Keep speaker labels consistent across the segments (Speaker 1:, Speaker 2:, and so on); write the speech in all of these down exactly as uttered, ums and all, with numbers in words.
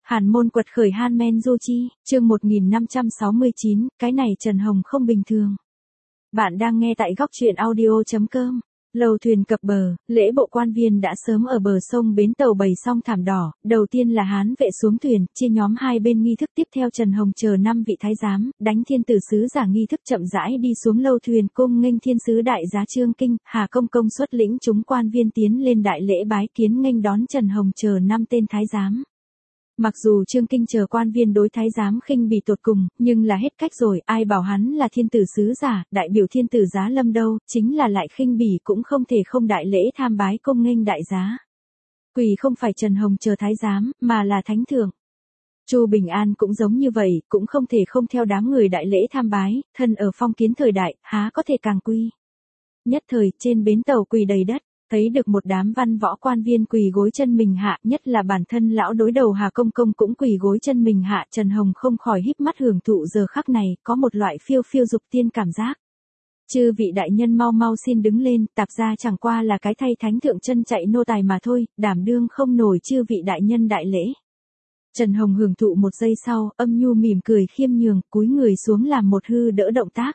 Speaker 1: Hàn Môn quật khởi Han Men Du Chi, chương một nghìn năm trăm sáu mươi chín, cái này Trần Hồng không bình thường. Bạn đang nghe tại góc truyện audio chấm com. Lầu thuyền cập bờ, lễ bộ quan viên đã sớm ở bờ sông bến tàu bày xong thảm đỏ, đầu tiên là Hán vệ xuống thuyền, chia nhóm hai bên nghi thức tiếp theo Trần Hồng chờ năm vị thái giám, đánh thiên tử sứ giả nghi thức chậm rãi đi xuống lâu thuyền cung nghênh thiên sứ đại giá Trương Kinh, Hà Công Công xuất lĩnh chúng quan viên tiến lên đại lễ bái kiến nghênh đón Trần Hồng chờ năm tên thái giám. Mặc dù Trương Kinh chờ quan viên đối thái giám khinh bỉ tột cùng, nhưng là hết cách rồi, ai bảo hắn là thiên tử sứ giả, đại biểu thiên tử giá lâm đâu, chính là lại khinh bỉ cũng không thể không đại lễ tham bái cung nghênh đại giá. Quỳ không phải Trần Hồng chờ thái giám, mà là thánh thượng. Chu Bình An cũng giống như vậy, cũng không thể không theo đám người đại lễ tham bái, thân ở phong kiến thời đại, há có thể càng quy. Nhất thời, trên bến tàu quỳ đầy đất. Thấy được một đám văn võ quan viên quỳ gối chân mình hạ, nhất là bản thân lão đối đầu Hà Công Công cũng quỳ gối chân mình hạ, Trần Hồng không khỏi híp mắt hưởng thụ giờ khắc này, có một loại phiêu phiêu dục tiên cảm giác. Chư vị đại nhân mau mau xin đứng lên, tạp gia chẳng qua là cái thay thánh thượng chân chạy nô tài mà thôi, đảm đương không nổi chư vị đại nhân đại lễ. Trần Hồng hưởng thụ một giây sau, âm nhu mỉm cười khiêm nhường, cúi người xuống làm một hư đỡ động tác.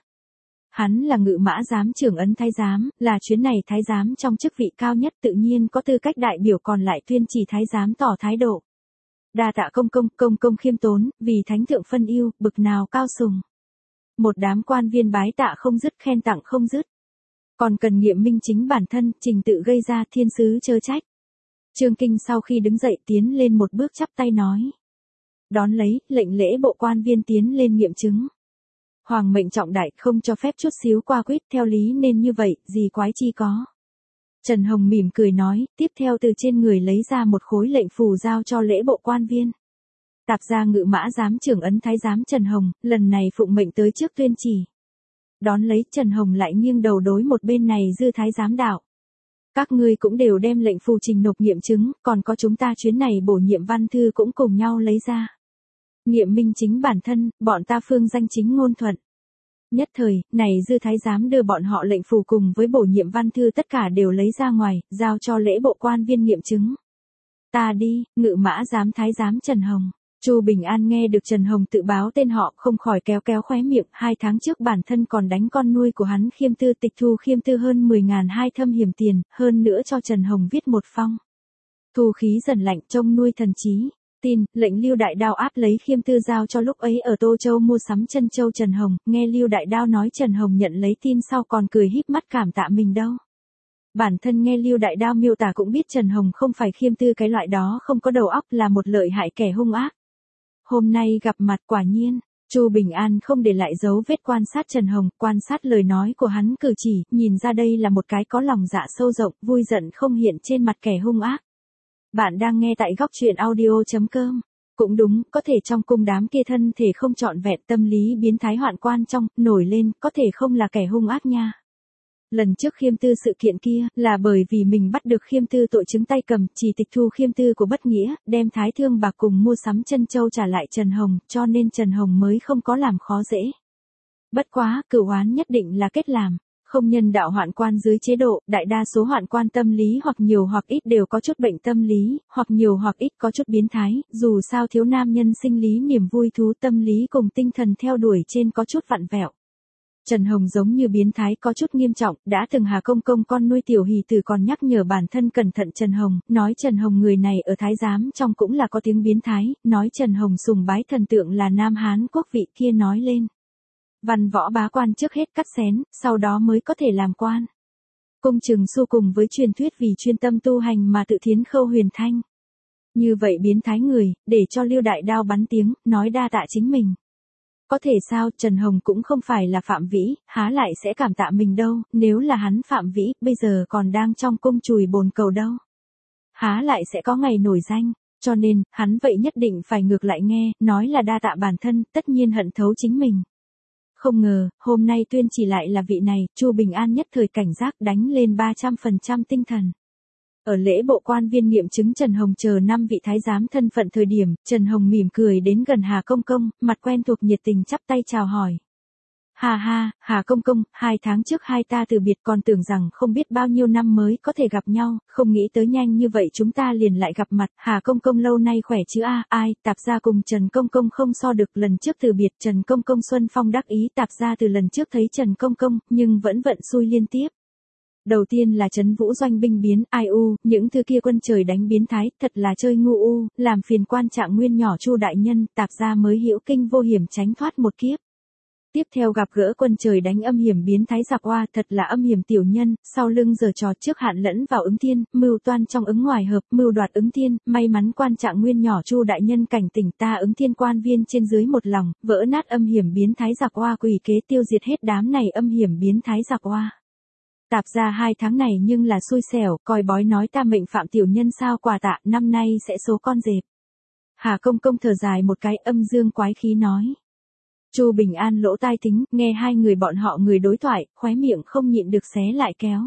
Speaker 1: Hắn là ngự mã giám trưởng ấn thái giám, là chuyến này thái giám trong chức vị cao nhất tự nhiên có tư cách đại biểu còn lại tuyên chỉ thái giám tỏ thái độ. Đa tạ công công, công công khiêm tốn, vì thánh thượng phân yêu, bực nào cao sùng. Một đám quan viên bái tạ không dứt khen tặng không dứt. Còn cần nghiệm minh chính bản thân, trình tự gây ra thiên sứ chớ trách. Trương Kinh sau khi đứng dậy tiến lên một bước chắp tay nói. Đón lấy, lệnh lễ bộ quan viên tiến lên nghiệm chứng. Hoàng mệnh trọng đại không cho phép chút xíu qua quýt theo lý nên như vậy, gì quái chi có. Trần Hồng mỉm cười nói, tiếp theo từ trên người lấy ra một khối lệnh phù giao cho lễ bộ quan viên. Tạp gia ngự mã giám trưởng ấn thái giám Trần Hồng, lần này phụng mệnh tới trước tuyên chỉ. Đón lấy Trần Hồng lại nghiêng đầu đối một bên này dư thái giám đạo. Các ngươi cũng đều đem lệnh phù trình nộp nghiệm chứng, còn có chúng ta chuyến này bổ nhiệm văn thư cũng cùng nhau lấy ra. Nghiệm minh chính bản thân, bọn ta phương danh chính ngôn thuận. Nhất thời, này dư thái giám đưa bọn họ lệnh phù cùng với bổ nhiệm văn thư tất cả đều lấy ra ngoài, giao cho lễ bộ quan viên nghiệm chứng. Ta đi, ngự mã giám thái giám Trần Hồng. Chu Bình An nghe được Trần Hồng tự báo tên họ không khỏi kéo kéo khóe miệng, hai tháng trước bản thân còn đánh con nuôi của hắn Khiêm Tư tịch thu Khiêm Tư hơn mười ngàn hai thâm hiểm tiền, hơn nữa cho Trần Hồng viết một phong. Thu khí dần lạnh trông nuôi thần trí. Tin, lệnh Lưu Đại Đao áp lấy Khiêm Tư giao cho lúc ấy ở Tô Châu mua sắm chân châu Trần Hồng, nghe Lưu Đại Đao nói Trần Hồng nhận lấy tin sau còn cười híp mắt cảm tạ mình đâu. Bản thân nghe Lưu Đại Đao miêu tả cũng biết Trần Hồng không phải Khiêm Tư cái loại đó không có đầu óc là một lợi hại kẻ hung ác. Hôm nay gặp mặt quả nhiên, Chu Bình An không để lại dấu vết quan sát Trần Hồng, quan sát lời nói của hắn cử chỉ, nhìn ra đây là một cái có lòng dạ sâu rộng, vui giận không hiện trên mặt kẻ hung ác. Bạn đang nghe tại góc truyện audio chấm com. Cũng đúng, có thể trong cung đám kia thân thể không trọn vẹn tâm lý biến thái hoạn quan trong, nổi lên, có thể không là kẻ hung ác nha. Lần trước Khiêm Tư sự kiện kia, là bởi vì mình bắt được Khiêm Tư tội chứng tay cầm, chỉ tịch thu Khiêm Tư của bất nghĩa, đem thái thương bạc cùng mua sắm chân châu trả lại Trần Hồng, cho nên Trần Hồng mới không có làm khó dễ. Bất quá, cửu oán nhất định là kết làm. Không nhân đạo hoạn quan dưới chế độ, đại đa số hoạn quan tâm lý hoặc nhiều hoặc ít đều có chút bệnh tâm lý, hoặc nhiều hoặc ít có chút biến thái, dù sao thiếu nam nhân sinh lý niềm vui thú tâm lý cùng tinh thần theo đuổi trên có chút vặn vẹo. Trần Hồng giống như biến thái có chút nghiêm trọng, đã từng Hà Công Công con nuôi tiểu hỷ tử còn nhắc nhở bản thân cẩn thận Trần Hồng, nói Trần Hồng người này ở thái giám trong cũng là có tiếng biến thái, nói Trần Hồng sùng bái thần tượng là Nam Hán quốc vị kia nói lên. Văn võ bá quan trước hết cắt xén, sau đó mới có thể làm quan. Cung Trừng Xu cùng với truyền thuyết vì chuyên tâm tu hành mà tự thiến khâu huyền thanh. Như vậy biến thái người, để cho Lưu Đại Đao bắn tiếng, nói đa tạ chính mình. Có thể sao, Trần Hồng cũng không phải là Phạm Vĩ, há lại sẽ cảm tạ mình đâu, nếu là hắn Phạm Vĩ, bây giờ còn đang trong cung chùi bồn cầu đâu. Há lại sẽ có ngày nổi danh, cho nên, hắn vậy nhất định phải ngược lại nghe, nói là đa tạ bản thân, tất nhiên hận thấu chính mình. Không ngờ, hôm nay tuyên chỉ lại là vị này, Chu Bình An nhất thời cảnh giác đánh lên ba trăm phần trăm tinh thần. Ở lễ bộ quan viên nghiệm chứng Trần Hồng chờ năm vị thái giám thân phận thời điểm, Trần Hồng mỉm cười đến gần Hà Công Công, mặt quen thuộc nhiệt tình chắp tay chào hỏi. Ha ha, Hà công công, hai tháng trước hai ta từ biệt còn tưởng rằng không biết bao nhiêu năm mới có thể gặp nhau, không nghĩ tới nhanh như vậy chúng ta liền lại gặp mặt. Hà công công lâu nay khỏe chứ a? Ai, Tạp gia cùng Trần công công không so được, lần trước từ biệt Trần công công xuân phong đắc ý, Tạp gia từ lần trước thấy Trần công công, nhưng vẫn vận xui liên tiếp. Đầu tiên là Trấn Vũ doanh binh biến, ai u, những thứ kia quân trời đánh biến thái, thật là chơi ngu u, làm phiền quan trạng nguyên nhỏ Chu đại nhân, Tạp gia mới hữu kinh vô hiểm tránh thoát một kiếp. Tiếp theo gặp gỡ quân trời đánh âm hiểm biến thái giặc oa, thật là âm hiểm tiểu nhân, sau lưng giở trò trước hạn lẫn vào ứng thiên, mưu toan trong ứng ngoài hợp, mưu đoạt ứng thiên, may mắn quan trạng nguyên nhỏ Chu đại nhân cảnh tỉnh ta ứng thiên quan viên trên dưới một lòng, vỡ nát âm hiểm biến thái giặc oa, quỷ kế tiêu diệt hết đám này âm hiểm biến thái giặc oa. Tạp gia hai tháng này nhưng là xui xẻo, coi bói nói ta mệnh phạm tiểu nhân sao quà tạ, năm nay sẽ số con dẹp. Hà công công thở dài một cái, âm dương quái khí nói. Chu Bình An lỗ tai tính, nghe hai người bọn họ người đối thoại, khóe miệng không nhịn được xé lại kéo.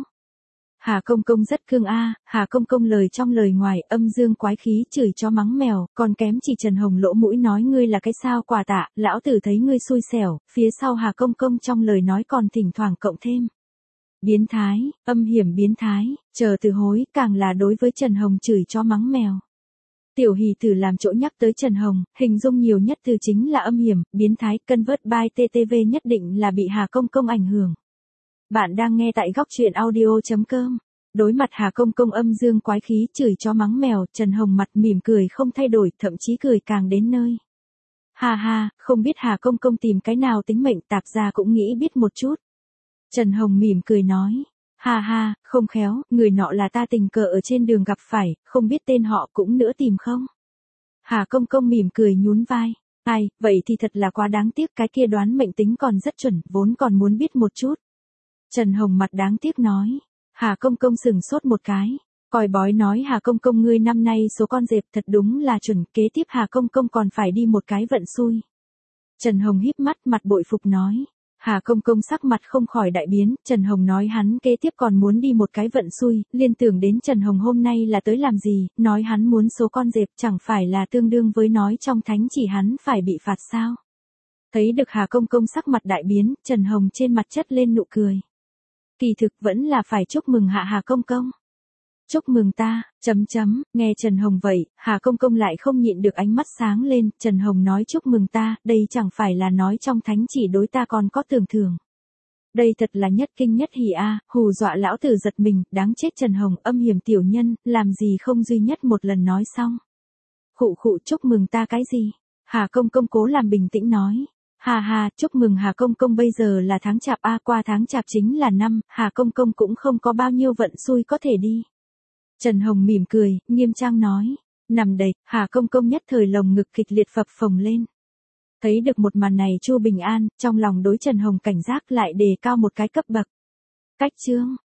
Speaker 1: Hà công công rất cương a, Hà công công lời trong lời ngoài, âm dương quái khí chửi chó mắng mèo, còn kém chỉ Trần Hồng lỗ mũi nói ngươi là cái sao quà tạ, lão tử thấy ngươi xui xẻo, phía sau Hà công công trong lời nói còn thỉnh thoảng cộng thêm. Biến thái, âm hiểm biến thái, chờ từ hối, càng là đối với Trần Hồng chửi chó mắng mèo. Tiểu hỷ tử làm chỗ nhắc tới Trần Hồng, hình dung nhiều nhất từ chính là âm hiểm, biến thái, convert by tê tê vê nhất định là bị Hà công công ảnh hưởng. Bạn đang nghe tại góc truyện audio chấm com. Đối mặt Hà công công âm dương quái khí chửi chó mắng mèo, Trần Hồng mặt mỉm cười không thay đổi, thậm chí cười càng đến nơi. Ha ha, không biết Hà công công tìm cái nào tính mệnh, Tạp gia cũng nghĩ biết một chút. Trần Hồng mỉm cười nói. Ha ha, không khéo, người nọ là ta tình cờ ở trên đường gặp phải, không biết tên họ cũng nữa tìm không? Hà công công mỉm cười nhún vai. Ai, vậy thì thật là quá đáng tiếc, cái kia đoán mệnh tính còn rất chuẩn, vốn còn muốn biết một chút. Trần Hồng mặt đáng tiếc nói. Hà công công sừng sốt một cái. Coi bói nói Hà công công ngươi năm nay số con dẹp thật đúng là chuẩn, kế tiếp Hà công công còn phải đi một cái vận xui. Trần Hồng híp mắt mặt bội phục nói. Hà công công sắc mặt không khỏi đại biến, Trần Hồng nói hắn kế tiếp còn muốn đi một cái vận xui, liên tưởng đến Trần Hồng hôm nay là tới làm gì, nói hắn muốn số con dẹp chẳng phải là tương đương với nói trong thánh chỉ hắn phải bị phạt sao. Thấy được Hà công công sắc mặt đại biến, Trần Hồng trên mặt chất lên nụ cười. Kỳ thực vẫn là phải chúc mừng hạ Hà công công. Chúc mừng ta, chấm chấm, nghe Trần Hồng vậy, Hà công công lại không nhịn được ánh mắt sáng lên, Trần Hồng nói chúc mừng ta, đây chẳng phải là nói trong thánh chỉ đối ta còn có tưởng thưởng. Đây thật là nhất kinh nhất hỉ a, hù dọa lão tử giật mình, đáng chết Trần Hồng, âm hiểm tiểu nhân, làm gì không duy nhất một lần nói xong. Khụ khụ chúc mừng ta cái gì? Hà công công cố làm bình tĩnh nói. Hà hà, chúc mừng Hà công công, bây giờ là tháng chạp a, qua tháng chạp chính là năm, Hà công công cũng không có bao nhiêu vận xui có thể đi. Trần Hồng mỉm cười, nghiêm trang nói. Nằm đậy, Hà công công nhất thời lồng ngực kịch liệt phập phồng lên. Thấy được một màn này Chu Bình An, trong lòng đối Trần Hồng cảnh giác lại đề cao một cái cấp bậc. Cách chương,